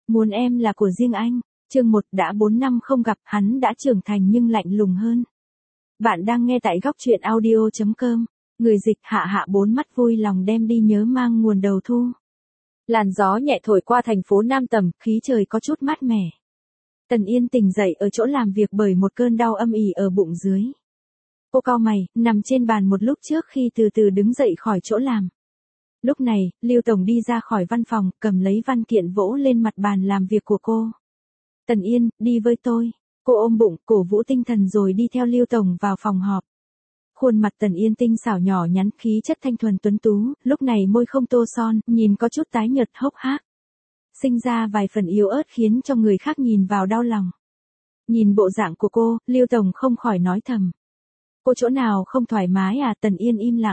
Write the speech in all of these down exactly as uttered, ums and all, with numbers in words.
Muốn em là của riêng anh. Chương một đã bốn năm không gặp, hắn đã trưởng thành nhưng lạnh lùng hơn. Bạn đang nghe tại góc truyện audio chấm com. Người dịch Hạ Hạ bốn mắt vui lòng đem đi nhớ mang nguồn đầu thu. Làn gió nhẹ thổi qua thành phố Nam Tầm, khí trời có chút mát mẻ. Tần Yên tỉnh dậy ở chỗ làm việc bởi một cơn đau âm ỉ ở bụng dưới. Cô cau mày, nằm trên bàn một lúc trước khi từ từ đứng dậy khỏi chỗ làm. Lúc này, Lưu Tổng đi ra khỏi văn phòng, cầm lấy văn kiện vỗ lên mặt bàn làm việc của cô. Tần Yên, đi với tôi. Cô ôm bụng, cổ vũ tinh thần rồi đi theo Lưu Tổng vào phòng họp. Khuôn mặt Tần Yên tinh xảo nhỏ nhắn, khí chất thanh thuần tuấn tú, lúc này môi không tô son, nhìn có chút tái nhợt hốc hác. Sinh ra vài phần yếu ớt khiến cho người khác nhìn vào đau lòng. Nhìn bộ dạng của cô, Lưu Tổng không khỏi nói thầm. Cô chỗ nào không thoải mái à? Tần Yên im lặng.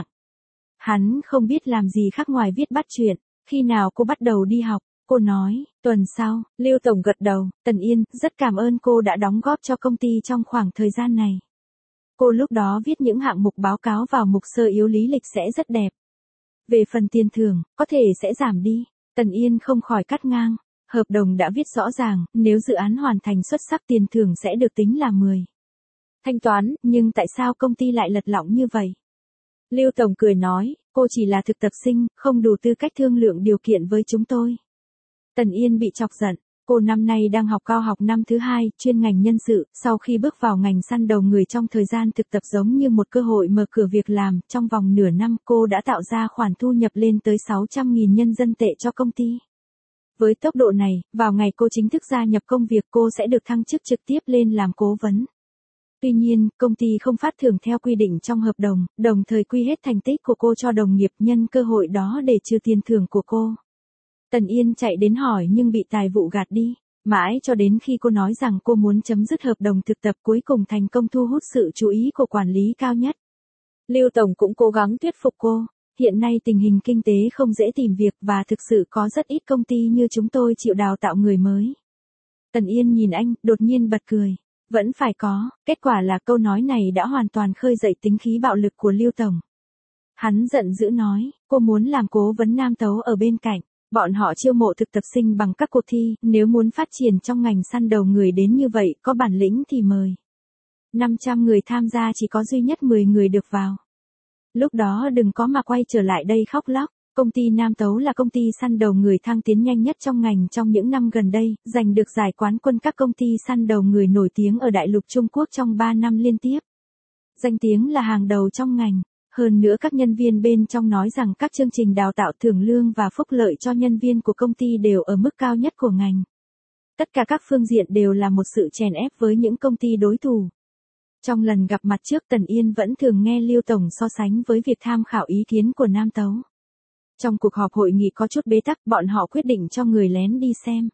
Hắn không biết làm gì khác ngoài viết bắt chuyện. Khi nào cô bắt đầu đi học? Cô nói, tuần sau. Lưu Tổng gật đầu. Tần Yên, rất cảm ơn cô đã đóng góp cho công ty trong khoảng thời gian này. Cô lúc đó viết những hạng mục báo cáo vào mục sơ yếu lý lịch sẽ rất đẹp. Về phần tiền thưởng, có thể sẽ giảm đi. Tần Yên không khỏi cắt ngang. Hợp đồng đã viết rõ ràng, nếu dự án hoàn thành xuất sắc tiền thưởng sẽ được tính là mười. Thanh toán, nhưng tại sao công ty lại lật lọng như vậy? Lưu Tổng cười nói, cô chỉ là thực tập sinh, không đủ tư cách thương lượng điều kiện với chúng tôi. Tần Yên bị chọc giận, cô năm nay đang học cao học năm thứ hai, chuyên ngành nhân sự, sau khi bước vào ngành săn đầu người trong thời gian thực tập giống như một cơ hội mở cửa việc làm, trong vòng nửa năm cô đã tạo ra khoản thu nhập lên tới sáu trăm nghìn nhân dân tệ cho công ty. Với tốc độ này, vào ngày cô chính thức gia nhập công việc cô sẽ được thăng chức trực tiếp lên làm cố vấn. Tuy nhiên, công ty không phát thưởng theo quy định trong hợp đồng, đồng thời quy hết thành tích của cô cho đồng nghiệp nhân cơ hội đó để trừ tiền thưởng của cô. Tần Yên chạy đến hỏi nhưng bị tài vụ gạt đi, mãi cho đến khi cô nói rằng cô muốn chấm dứt hợp đồng thực tập cuối cùng thành công thu hút sự chú ý của quản lý cao nhất. Lưu Tổng cũng cố gắng thuyết phục cô, hiện nay tình hình kinh tế không dễ tìm việc và thực sự có rất ít công ty như chúng tôi chịu đào tạo người mới. Tần Yên nhìn anh, đột nhiên bật cười. Vẫn phải có, kết quả là câu nói này đã hoàn toàn khơi dậy tính khí bạo lực của Lưu Tổng. Hắn giận dữ nói, cô muốn làm cố vấn Nam Tấu ở bên cạnh, bọn họ chiêu mộ thực tập sinh bằng các cuộc thi, nếu muốn phát triển trong ngành săn đầu người đến như vậy, có bản lĩnh thì mời. năm trăm người tham gia chỉ có duy nhất mười người được vào. Lúc đó đừng có mà quay trở lại đây khóc lóc. Công ty Nam Tấu là công ty săn đầu người thăng tiến nhanh nhất trong ngành trong những năm gần đây, giành được giải quán quân các công ty săn đầu người nổi tiếng ở đại lục Trung Quốc trong ba năm liên tiếp. Danh tiếng là hàng đầu trong ngành, hơn nữa các nhân viên bên trong nói rằng các chương trình đào tạo thưởng lương và phúc lợi cho nhân viên của công ty đều ở mức cao nhất của ngành. Tất cả các phương diện đều là một sự chèn ép với những công ty đối thủ. Trong lần gặp mặt trước Tần Yên vẫn thường nghe Lưu Tổng so sánh với việc tham khảo ý kiến của Nam Tấu. Trong cuộc họp hội nghị có chút bế tắc, bọn họ quyết định cho người lén đi xem.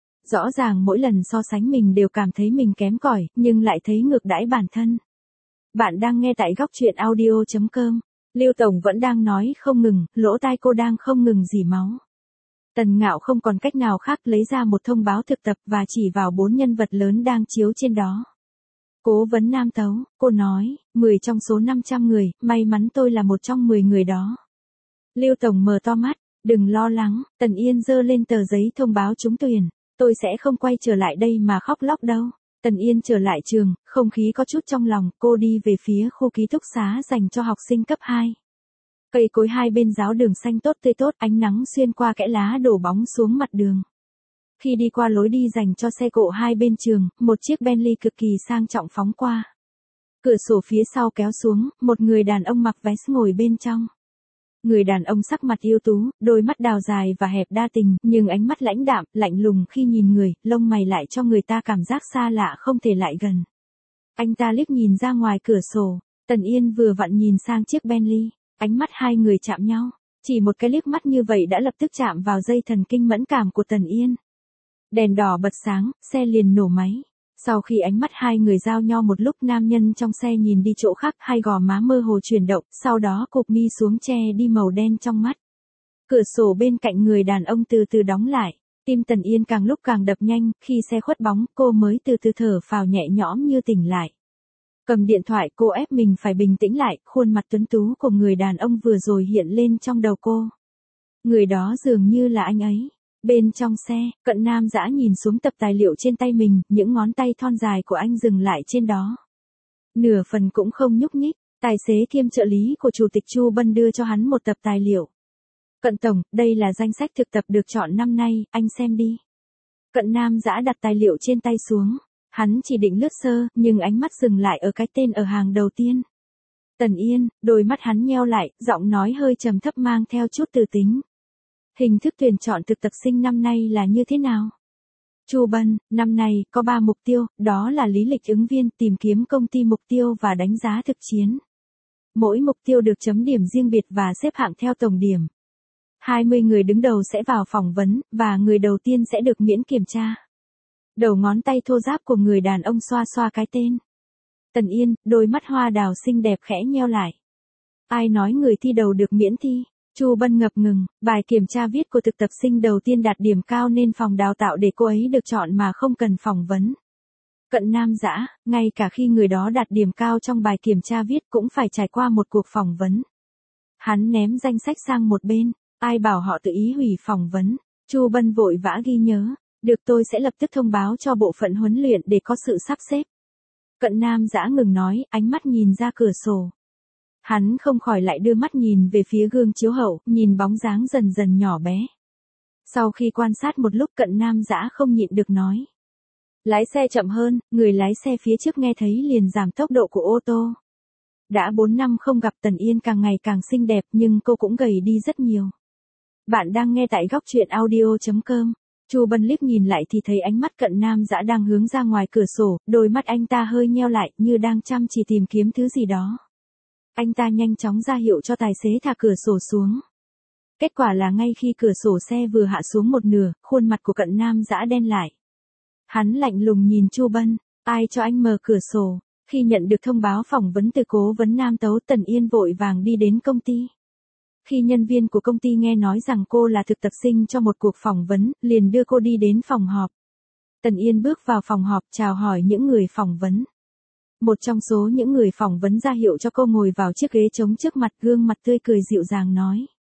Rõ ràng mỗi lần so sánh mình đều cảm thấy mình kém cỏi, nhưng lại thấy ngược đãi bản thân. Bạn đang nghe tại góc truyện audio chấm com. Lưu Tổng vẫn đang nói không ngừng, lỗ tai cô đang không ngừng rỉ máu. Tần Ngạo không còn cách nào khác lấy ra một thông báo thực tập và chỉ vào bốn nhân vật lớn đang chiếu trên đó. Cố vấn Nam Tấu, cô nói, mười trong số năm trăm người, may mắn tôi là một trong mười người đó. Lưu Tổng mở to mắt, đừng lo lắng, Tần Yên giơ lên tờ giấy thông báo trúng tuyển, tôi sẽ không quay trở lại đây mà khóc lóc đâu. Tần Yên trở lại trường, không khí có chút trong lòng, cô đi về phía khu ký túc xá dành cho học sinh cấp hai. Cây cối hai bên giáo đường xanh tốt tươi tốt, ánh nắng xuyên qua kẽ lá đổ bóng xuống mặt đường. Khi đi qua lối đi dành cho xe cộ hai bên trường, một chiếc Bentley cực kỳ sang trọng phóng qua. Cửa sổ phía sau kéo xuống, một người đàn ông mặc vest ngồi bên trong. Người đàn ông sắc mặt yêu tú, đôi mắt đào dài và hẹp đa tình, nhưng ánh mắt lãnh đạm, lạnh lùng khi nhìn người, lông mày lại cho người ta cảm giác xa lạ không thể lại gần. Anh ta liếc nhìn ra ngoài cửa sổ, Tần Yên vừa vặn nhìn sang chiếc Bentley, ánh mắt hai người chạm nhau, chỉ một cái liếc mắt như vậy đã lập tức chạm vào dây thần kinh mẫn cảm của Tần Yên. Đèn đỏ bật sáng, xe liền nổ máy. Sau khi ánh mắt hai người giao nhau một lúc, nam nhân trong xe nhìn đi chỗ khác, hai gò má mơ hồ chuyển động, sau đó cụp mi xuống che đi màu đen trong mắt. Cửa sổ bên cạnh người đàn ông từ từ đóng lại, tim Tần Yên càng lúc càng đập nhanh, khi xe khuất bóng, cô mới từ từ thở phào nhẹ nhõm như tỉnh lại. Cầm điện thoại, cô ép mình phải bình tĩnh lại, khuôn mặt tuấn tú của người đàn ông vừa rồi hiện lên trong đầu cô. Người đó dường như là anh ấy. Bên trong xe, Cận Nam Dã nhìn xuống tập tài liệu trên tay mình, những ngón tay thon dài của anh dừng lại trên đó. Nửa phần cũng không nhúc nhích, tài xế kiêm trợ lý của Chủ tịch Chu Bân đưa cho hắn một tập tài liệu. Cận Tổng, đây là danh sách thực tập được chọn năm nay, anh xem đi. Cận Nam Dã đặt tài liệu trên tay xuống, hắn chỉ định lướt sơ, nhưng ánh mắt dừng lại ở cái tên ở hàng đầu tiên. Tần Yên, đôi mắt hắn nheo lại, giọng nói hơi trầm thấp mang theo chút từ tính. Hình thức tuyển chọn thực tập sinh năm nay là như thế nào? Chu Bân, năm nay, có ba mục tiêu, đó là lý lịch ứng viên, tìm kiếm công ty mục tiêu và đánh giá thực chiến. Mỗi mục tiêu được chấm điểm riêng biệt và xếp hạng theo tổng điểm. hai mươi người đứng đầu sẽ vào phỏng vấn, và người đầu tiên sẽ được miễn kiểm tra. Đầu ngón tay thô ráp của người đàn ông xoa xoa cái tên. Tần Yên, đôi mắt hoa đào xinh đẹp khẽ nheo lại. Ai nói người thi đầu được miễn thi? Chu Bân ngập ngừng, bài kiểm tra viết của thực tập sinh đầu tiên đạt điểm cao nên phòng đào tạo để cô ấy được chọn mà không cần phỏng vấn. Cận Nam Dã, ngay cả khi người đó đạt điểm cao trong bài kiểm tra viết cũng phải trải qua một cuộc phỏng vấn. Hắn ném danh sách sang một bên, ai bảo họ tự ý hủy phỏng vấn. Chu Bân vội vã ghi nhớ, được tôi sẽ lập tức thông báo cho bộ phận huấn luyện để có sự sắp xếp. Cận Nam Dã ngừng nói, ánh mắt nhìn ra cửa sổ. Hắn không khỏi lại đưa mắt nhìn về phía gương chiếu hậu, nhìn bóng dáng dần dần nhỏ bé. Sau khi quan sát một lúc Cận Nam Dã không nhịn được nói. Lái xe chậm hơn, người lái xe phía trước nghe thấy liền giảm tốc độ của ô tô. Đã bốn năm không gặp Tần Yên càng ngày càng xinh đẹp nhưng cô cũng gầy đi rất nhiều. Bạn đang nghe tại góc truyện audio chấm com. Chu Bân liếc nhìn lại thì thấy ánh mắt Cận Nam Dã đang hướng ra ngoài cửa sổ, đôi mắt anh ta hơi nheo lại như đang chăm chỉ tìm kiếm thứ gì đó. Anh ta nhanh chóng ra hiệu cho tài xế thả cửa sổ xuống. Kết quả là ngay khi cửa sổ xe vừa hạ xuống một nửa, khuôn mặt của Cận Nam Dã đen lại. Hắn lạnh lùng nhìn Chu Bân, ai cho anh mở cửa sổ? Khi nhận được thông báo phỏng vấn từ cố vấn Nam Tấu, Tần Yên vội vàng đi đến công ty. Khi nhân viên của công ty nghe nói rằng cô là thực tập sinh cho một cuộc phỏng vấn, liền đưa cô đi đến phòng họp. Tần Yên bước vào phòng họp chào hỏi những người phỏng vấn. Một trong số những người phỏng vấn ra hiệu cho cô ngồi vào chiếc ghế trống trước mặt, gương mặt tươi cười dịu dàng nói.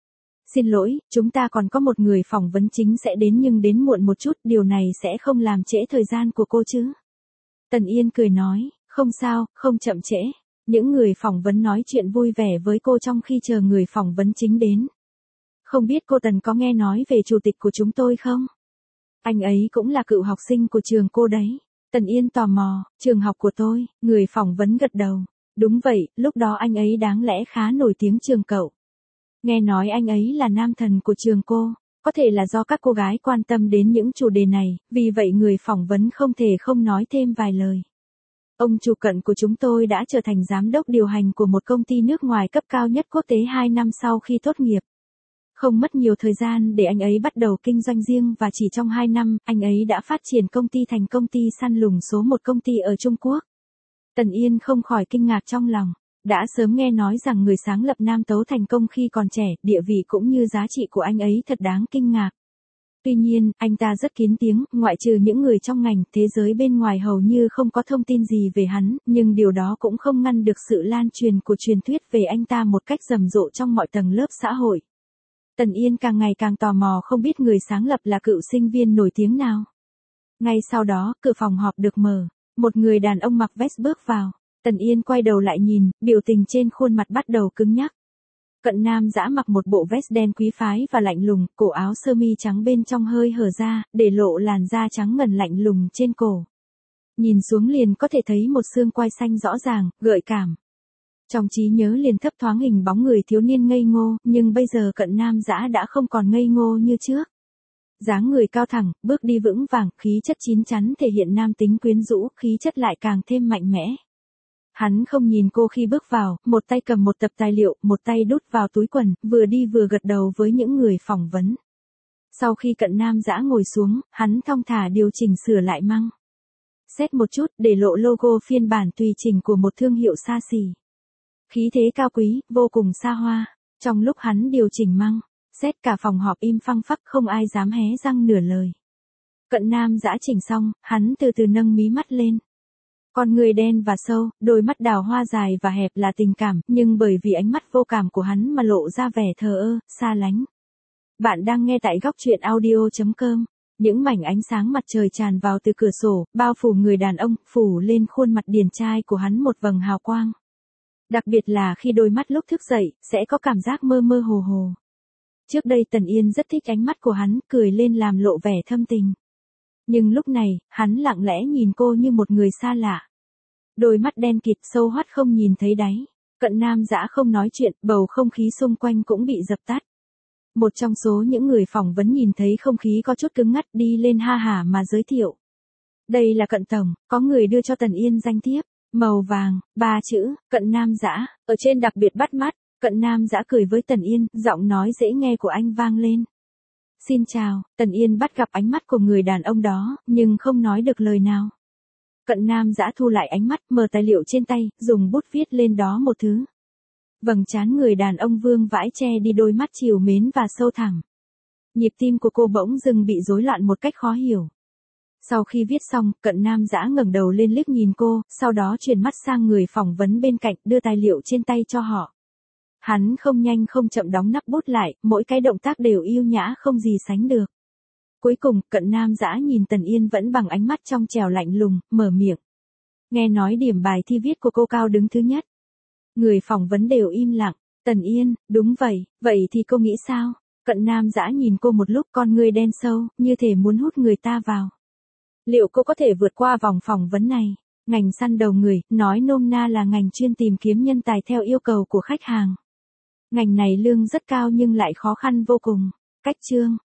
Xin lỗi, chúng ta còn có một người phỏng vấn chính sẽ đến nhưng đến muộn một chút, điều này sẽ không làm trễ thời gian của cô chứ? Tần Yên cười nói, không sao, không chậm trễ. Những người phỏng vấn nói chuyện vui vẻ với cô trong khi chờ người phỏng vấn chính đến. Không biết cô Tần có nghe nói về chủ tịch của chúng tôi không? Anh ấy cũng là cựu học sinh của trường cô đấy. Tần Yên tò mò, trường học của tôi, người phỏng vấn gật đầu. Đúng vậy, lúc đó anh ấy đáng lẽ khá nổi tiếng trường cậu. Nghe nói anh ấy là nam thần của trường cô, có thể là do các cô gái quan tâm đến những chủ đề này, vì vậy người phỏng vấn không thể không nói thêm vài lời. Ông chủ Cận của chúng tôi đã trở thành giám đốc điều hành của một công ty nước ngoài cấp cao nhất quốc tế hai năm sau khi tốt nghiệp. Không mất nhiều thời gian để anh ấy bắt đầu kinh doanh riêng và chỉ trong hai năm, anh ấy đã phát triển công ty thành công ty săn lùng số một công ty ở Trung Quốc. Tần Yên không khỏi kinh ngạc trong lòng, đã sớm nghe nói rằng người sáng lập Nam Tấu thành công khi còn trẻ, địa vị cũng như giá trị của anh ấy thật đáng kinh ngạc. Tuy nhiên, anh ta rất kín tiếng, ngoại trừ những người trong ngành, thế giới bên ngoài hầu như không có thông tin gì về hắn, nhưng điều đó cũng không ngăn được sự lan truyền của truyền thuyết về anh ta một cách rầm rộ trong mọi tầng lớp xã hội. Tần Yên càng ngày càng tò mò không biết người sáng lập là cựu sinh viên nổi tiếng nào. Ngay sau đó, cửa phòng họp được mở, một người đàn ông mặc vest bước vào. Tần Yên quay đầu lại nhìn, biểu tình trên khuôn mặt bắt đầu cứng nhắc. Cận Nam Dã mặc một bộ vest đen quý phái và lạnh lùng, cổ áo sơ mi trắng bên trong hơi hở ra, để lộ làn da trắng ngần lạnh lùng trên cổ. Nhìn xuống liền có thể thấy một xương quai xanh rõ ràng, gợi cảm. Trong trí nhớ liền thấp thoáng hình bóng người thiếu niên ngây ngô, nhưng bây giờ Cận Nam Dã đã không còn ngây ngô như trước. Dáng người cao thẳng, bước đi vững vàng, khí chất chín chắn thể hiện nam tính quyến rũ, khí chất lại càng thêm mạnh mẽ. Hắn không nhìn cô khi bước vào, một tay cầm một tập tài liệu, một tay đút vào túi quần, vừa đi vừa gật đầu với những người phỏng vấn. Sau khi Cận Nam Dã ngồi xuống, hắn thong thả điều chỉnh sửa lại măng. Xét một chút để lộ logo phiên bản tùy chỉnh của một thương hiệu xa xỉ. Khí thế cao quý, vô cùng xa hoa. Trong lúc hắn điều chỉnh măng, xét cả phòng họp im phăng phắc không ai dám hé răng nửa lời. Cận Nam Dã chỉnh xong, hắn từ từ nâng mí mắt lên. Con người đen và sâu, đôi mắt đào hoa dài và hẹp là tình cảm, nhưng bởi vì ánh mắt vô cảm của hắn mà lộ ra vẻ thờ ơ, xa lánh. Bạn đang nghe tại góc truyện audio chấm com. Những mảnh ánh sáng mặt trời tràn vào từ cửa sổ, bao phủ người đàn ông, phủ lên khuôn mặt điển trai của hắn một vầng hào quang. Đặc biệt là khi đôi mắt lúc thức dậy, sẽ có cảm giác mơ mơ hồ hồ. Trước đây Tần Yên rất thích ánh mắt của hắn, cười lên làm lộ vẻ thâm tình. Nhưng lúc này, hắn lặng lẽ nhìn cô như một người xa lạ. Đôi mắt đen kịt sâu hoắt không nhìn thấy đáy. Cận Nam Dã không nói chuyện, bầu không khí xung quanh cũng bị dập tắt. Một trong số những người phỏng vấn nhìn thấy không khí có chút cứng ngắt đi lên ha hả mà giới thiệu. Đây là Cận Tổng, có người đưa cho Tần Yên danh thiếp, màu vàng, ba chữ, Cận Nam Dã, ở trên đặc biệt bắt mắt. Cận Nam Dã cười với Tần Yên, giọng nói dễ nghe của anh vang lên. Xin chào, Tần Yên bắt gặp ánh mắt của người đàn ông đó, nhưng không nói được lời nào. Cận Nam Dã thu lại ánh mắt, mở tài liệu trên tay, dùng bút viết lên đó một thứ. Vầng trán người đàn ông vương vãi che đi đôi mắt trìu mến và sâu thẳm. Nhịp tim của cô bỗng dưng bị rối loạn một cách khó hiểu. Sau khi viết xong, Cận Nam Dã ngẩng đầu lên liếc nhìn cô, sau đó chuyển mắt sang người phỏng vấn bên cạnh, đưa tài liệu trên tay cho họ. Hắn không nhanh không chậm đóng nắp bút lại, mỗi cái động tác đều yêu nhã không gì sánh được. Cuối cùng, Cận Nam Dã nhìn Tần Yên vẫn bằng ánh mắt trong trẻo lạnh lùng, mở miệng. Nghe nói điểm bài thi viết của cô cao đứng thứ nhất. Người phỏng vấn đều im lặng. Tần Yên, đúng vậy, vậy thì cô nghĩ sao? Cận Nam Dã nhìn cô một lúc, con ngươi đen sâu, như thể muốn hút người ta vào. Liệu cô có thể vượt qua vòng phỏng vấn này? Ngành săn đầu người, nói nôm na là ngành chuyên tìm kiếm nhân tài theo yêu cầu của khách hàng. Ngành này lương rất cao nhưng lại khó khăn vô cùng. Cách chương